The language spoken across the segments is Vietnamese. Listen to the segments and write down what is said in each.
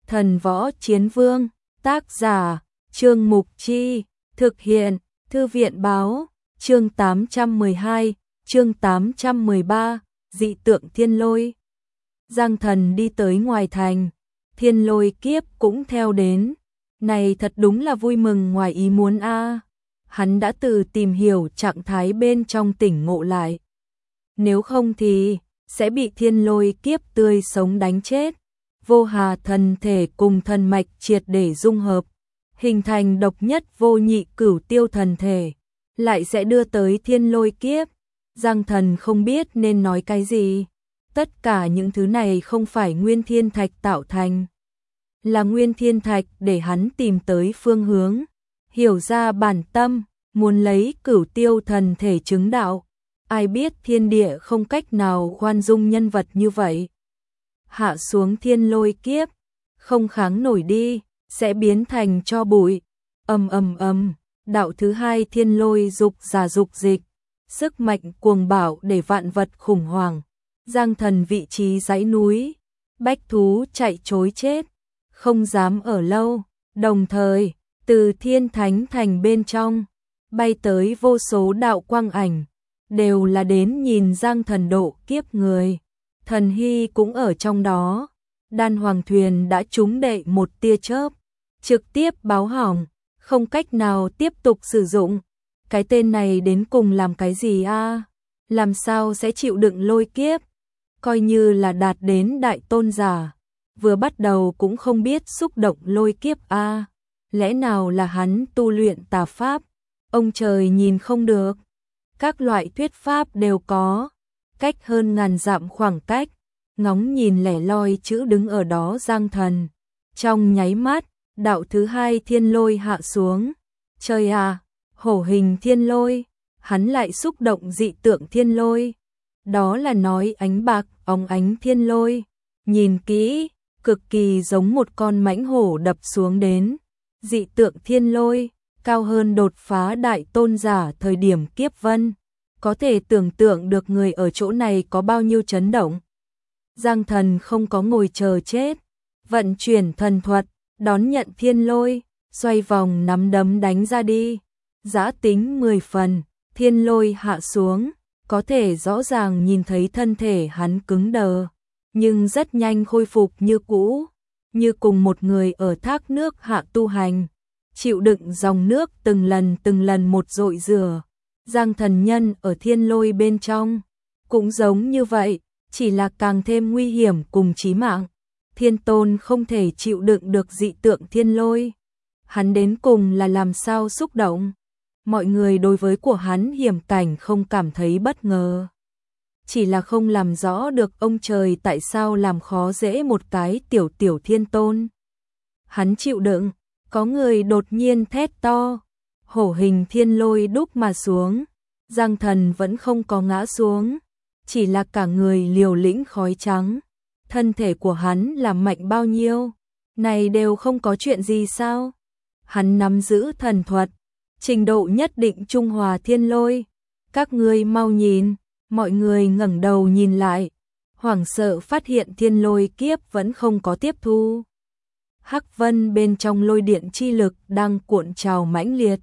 Thần Võ Chiến Vương, tác giả, Trương Mục Chi, thực hiện, Thư viện báo, chương 812, chương 813, dị tượng thiên lôi. Giang Thần đi tới ngoài thành, thiên lôi kiếp cũng theo đến. Này thật đúng là vui mừng ngoài ý muốn a. Hắn đã từ tìm hiểu trạng thái bên trong tỉnh ngộ lại. Nếu không thì sẽ bị thiên lôi kiếp tươi sống đánh chết. Vô hà thần thể cùng thần mạch triệt để dung hợp, hình thành độc nhất vô nhị cửu tiêu thần thể, lại sẽ đưa tới thiên lôi kiếp. Giang Thần không biết nên nói cái gì. Tất cả những thứ này không phải nguyên thiên thạch tạo thành, là nguyên thiên thạch để hắn tìm tới phương hướng, hiểu ra bản tâm, muốn lấy cửu tiêu thần thể chứng đạo. Ai biết thiên địa không cách nào khoan dung nhân vật như vậy. Hạ xuống thiên lôi kiếp, không kháng nổi đi, sẽ biến thành tro bụi. Ầm ầm ầm, đạo thứ hai thiên lôi dục giả dục dịch, sức mạnh cuồng bạo để vạn vật khủng hoảng. Giang Thần vị trí dãy núi, bách thú chạy trối chết, không dám ở lâu. Đồng thời, từ Thiên Thánh Thành bên trong bay tới vô số đạo quang ảnh, đều là đến nhìn Giang Thần độ kiếp người. Thần Hy cũng ở trong đó. Đan Hoàng thuyền đã trúng đậy một tia chớp, trực tiếp báo hỏng, không cách nào tiếp tục sử dụng. Cái tên này đến cùng làm cái gì a? Làm sao sẽ chịu đựng lôi kiếp? Coi như là đạt đến đại tôn giả, vừa bắt đầu cũng không biết xúc động lôi kiếp a. Lẽ nào là hắn tu luyện tà pháp? Ông trời nhìn không được. Các loại thuyết pháp đều có. Cách hơn ngàn dặm khoảng cách, ngóng nhìn lẻ loi chữ đứng ở đó Giang Thần. Trong nháy mắt, đạo thứ hai thiên lôi hạ xuống. Trời à, hổ hình thiên lôi, hắn lại xúc động dị tượng thiên lôi. Đó là nói ánh bạc, óng ánh thiên lôi. Nhìn kỹ, cực kỳ giống một con mãnh hổ đập xuống đến. Dị tượng thiên lôi, cao hơn đột phá đại tôn giả thời điểm kiếp vân. Có thể tưởng tượng được người ở chỗ này có bao nhiêu chấn động. Giang Thần không có ngồi chờ chết, vận chuyển thần thuật, đón nhận thiên lôi, xoay vòng nắm đấm đánh ra đi. Dã tính 10 phần, thiên lôi hạ xuống, có thể rõ ràng nhìn thấy thân thể hắn cứng đờ, nhưng rất nhanh khôi phục như cũ, như cùng một người ở thác nước hạ tu hành, chịu đựng dòng nước từng lần một dội rửa. Giang Thần nhân ở thiên lôi bên trong, cũng giống như vậy, chỉ là càng thêm nguy hiểm cùng chí mạng. Thiên Tôn không thể chịu đựng được dị tượng thiên lôi. Hắn đến cùng là làm sao xúc động. Mọi người đối với của hắn hiểm cảnh không cảm thấy bất ngờ. Chỉ là không làm rõ được ông trời tại sao làm khó dễ một cái tiểu Thiên Tôn. Hắn chịu đựng, có người đột nhiên thét to. Hổ hình thiên lôi đúc mà xuống, Giang Thần vẫn không có ngã xuống, chỉ là cả người liều lĩnh khói trắng. Thân thể của hắn là mạnh bao nhiêu, này đều không có chuyện gì sao? Hắn nắm giữ thần thuật, trình độ nhất định trung hòa thiên lôi. Các ngươi mau nhìn, mọi người ngẩng đầu nhìn lại, hoảng sợ phát hiện thiên lôi kiếp vẫn không có tiếp thu. Hắc vân bên trong lôi điện chi lực đang cuộn trào mãnh liệt.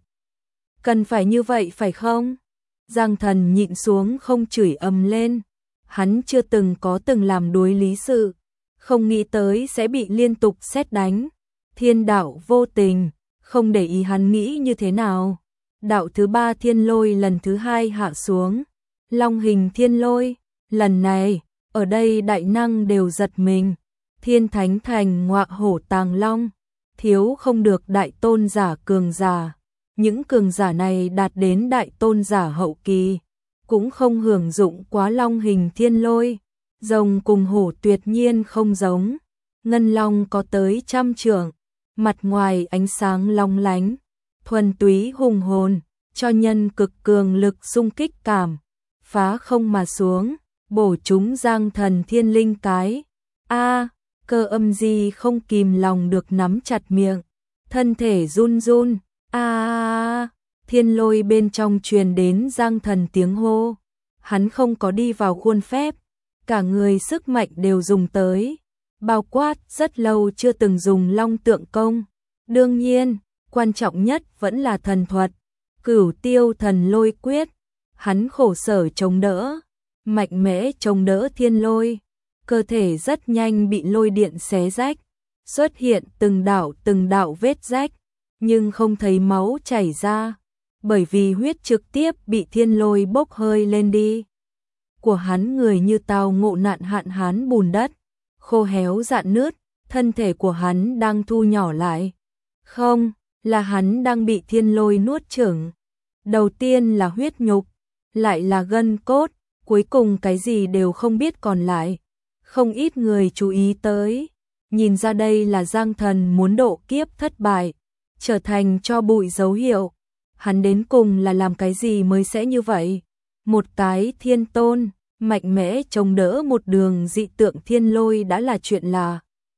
Cần phải như vậy phải không? Giang Thần nhịn xuống không chửi ầm lên. Hắn chưa từng làm đối lý sự, không nghĩ tới sẽ bị liên tục sét đánh. Thiên đạo vô tình, không để ý hắn nghĩ như thế nào. Đạo thứ ba thiên lôi lần thứ hai hạ xuống. Long hình thiên lôi, lần này, ở đây đại năng đều giật mình. Thiên Thánh Thành ngọa hổ tàng long, thiếu không được đại tôn giả cường giả. Những cường giả này đạt đến đại tôn giả hậu kỳ, cũng không hưởng dụng quá long hình thiên lôi. Rồng cùng hổ tuyệt nhiên không giống. Ngân long có tới 100 trượng, mặt ngoài ánh sáng long lánh, thuần túy hùng hồn, cho nhân cực cường lực xung kích cảm, phá không mà xuống, bổ chúng Giang Thần thiên linh cái. Cơ âm gì không kìm lòng được nắm chặt miệng, thân thể run run. Thiên lôi bên trong truyền đến Giang Thần tiếng hô. Hắn không có đi vào khuôn phép, cả người sức mạnh đều dùng tới. bao quát rất lâu chưa từng dùng long tượng công. Đương nhiên, quan trọng nhất vẫn là thần thuật, Cửu Tiêu Thần Lôi Quyết. Hắn khổ sở chống đỡ, mạnh mẽ chống đỡ thiên lôi, cơ thể rất nhanh bị lôi điện xé rách, xuất hiện từng đạo vết rách, nhưng không thấy máu chảy ra, bởi vì huyết trực tiếp bị thiên lôi bốc hơi lên đi. Của hắn người như tao ngộ nạn hạn hán bùn đất, khô héo rạn nứt, thân thể của hắn đang thu nhỏ lại. Không, là hắn đang bị thiên lôi nuốt chửng. Đầu tiên là huyết nhục, lại là gân cốt, cuối cùng cái gì đều không biết còn lại. Không ít người chú ý tới, nhìn ra đây là Giang Thần muốn độ kiếp thất bại, trở thành cho bụi dấu hiệu. Hắn đến cùng là làm cái gì mới sẽ như vậy? Một cái thiên tôn, mạnh mẽ chống đỡ một đường dị tượng thiên lôi đã là chuyện là.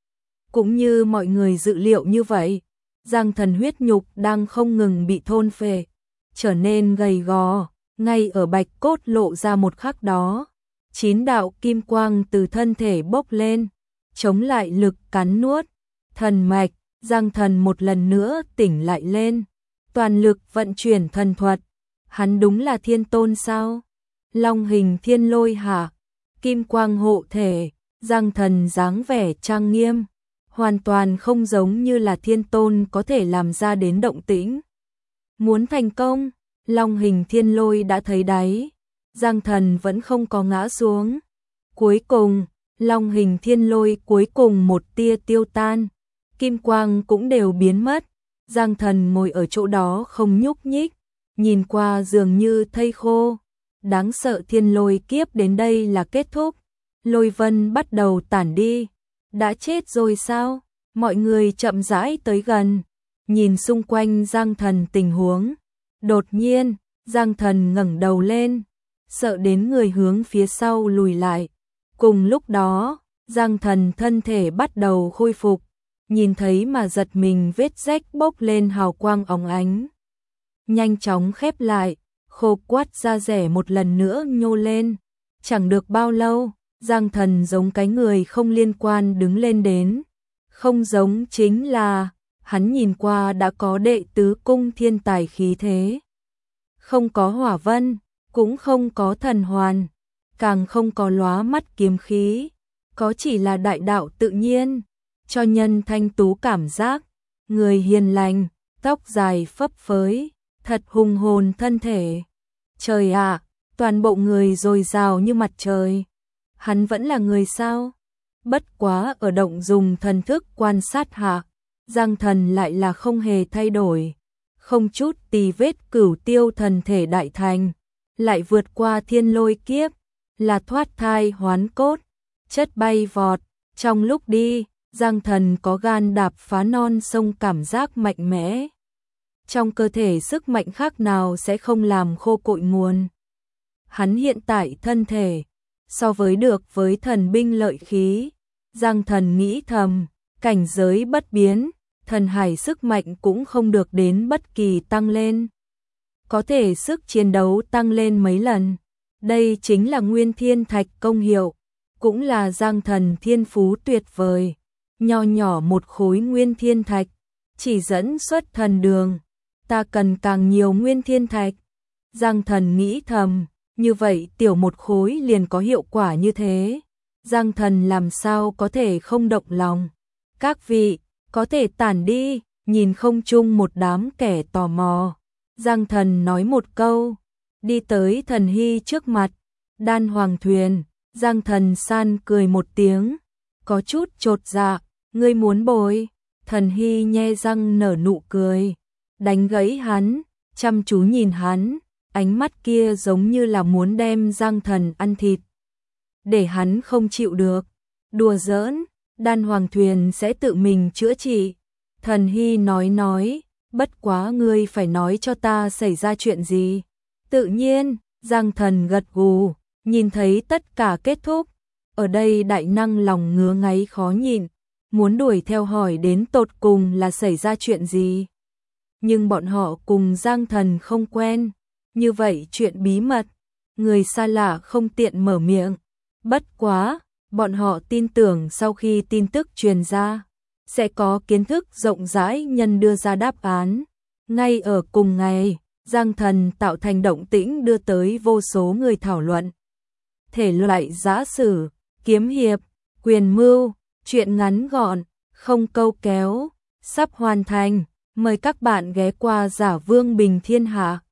Cũng như mọi người dự liệu như vậy, Giang Thần huyết nhục đang không ngừng bị thôn phệ, trở nên gầy gò, ngay ở bạch cốt lộ ra một khắc đó. 9 đạo kim quang từ thân thể bốc lên, chống lại lực cắn nuốt, thần mạch, Giang Thần một lần nữa tỉnh lại lên, toàn lực vận chuyển thần thuật. Hắn đúng là thiên tôn sao? Long hình thiên lôi hả? Kim quang hộ thể, Giang Thần dáng vẻ trang nghiêm, hoàn toàn không giống như là thiên tôn có thể làm ra đến động tĩnh. Muốn thành công, long hình thiên lôi đã thấy đáy, Giang Thần vẫn không có ngã xuống. Cuối cùng, long hình thiên lôi cuối cùng một tia tiêu tan, kim quang cũng đều biến mất. Giang Thần ngồi ở chỗ đó không nhúc nhích, nhìn qua dường như thây khô. Đáng sợ thiên lôi kiếp đến đây là kết thúc, lôi vân bắt đầu tản đi. Đã chết rồi sao? Mọi người chậm rãi tới gần, nhìn xung quanh Giang Thần tình huống. Đột nhiên, Giang Thần ngẩng đầu lên, sợ đến người hướng phía sau lùi lại. Cùng lúc đó, Giang Thần thân thể bắt đầu khôi phục, nhìn thấy mà giật mình vết rách bốc lên hào quang óng ánh. Nhanh chóng khép lại, khô quắt da rẻ một lần nữa nhô lên. Chẳng được bao lâu, Giang Thần giống cái người không liên quan đứng lên đến. Không giống chính là, hắn nhìn qua đã có đệ tứ cung thiên tài khí thế. Không có hỏa vân, cũng không có thần hoàn, càng không có lóa mắt kiếm khí, có chỉ là đại đạo tự nhiên, cho nhân thanh tú cảm giác, người hiền lành, tóc dài phấp phới, thật hùng hồn thân thể. Trời ạ, toàn bộ người dồi dào như mặt trời. Hắn vẫn là người sao? Bất quá ở động dùng thần thức quan sát hạ, Giang Thần lại là không hề thay đổi, không chút tì vết Cửu Tiêu thần thể đại thành, lại vượt qua thiên lôi kiếp, là thoát thai hoán cốt, chất bay vọt. Trong lúc đi, Giang Thần có gan đạp phá non sông cảm giác mạnh mẽ. Trong cơ thể sức mạnh khác nào sẽ không làm khô cội nguồn. Hắn hiện tại thân thể, so với được với thần binh lợi khí, Giang Thần nghĩ thầm, cảnh giới bất biến, thần hải sức mạnh cũng không được đến bất kỳ tăng lên. Có thể sức chiến đấu tăng lên mấy lần. Đây chính là Nguyên Thiên Thạch công hiệu, cũng là Giang Thần thiên phú tuyệt vời. Nho nhỏ một khối Nguyên Thiên Thạch, chỉ dẫn xuất thần đường. Ta cần càng nhiều Nguyên Thiên Thạch. Giang Thần nghĩ thầm, như vậy tiểu một khối liền có hiệu quả như thế. Giang Thần làm sao có thể không động lòng. Các vị, có thể tản đi, nhìn không chung một đám kẻ tò mò. Giang Thần nói một câu, đi tới Thần Hy trước mặt. Đan Hoàng Thuyền, Giang Thần san cười một tiếng, có chút chột dạ, ngươi muốn bồi. Thần Hy nhe răng nở nụ cười, đánh gãy hắn, chăm chú nhìn hắn, ánh mắt kia giống như là muốn đem Giang Thần ăn thịt. Để hắn không chịu được, đùa giỡn, Đan Hoàng Thuyền sẽ tự mình chữa trị. Thần Hy nói, bất quá ngươi phải nói cho ta xảy ra chuyện gì. Tự nhiên, Giang Thần gật gù, nhìn thấy tất cả kết thúc. Ở đây đại năng lòng ngứa ngáy khó nhịn, muốn đuổi theo hỏi đến tột cùng là xảy ra chuyện gì. Nhưng bọn họ cùng Giang Thần không quen, như vậy chuyện bí mật, người xa lạ không tiện mở miệng. Bất quá, Bọn họ tin tưởng sau khi tin tức truyền ra, sẽ có kiến thức rộng rãi nhân đưa ra đáp án. Ngay ở cùng ngày, Giang Thần tạo thành động tĩnh đưa tới vô số người thảo luận. Thể loại giã sử, kiếm hiệp, quyền mưu, truyện ngắn gọn, không câu kéo, sắp hoàn thành. Mời các bạn ghé qua Giả Vương Bình Thiên Hạ.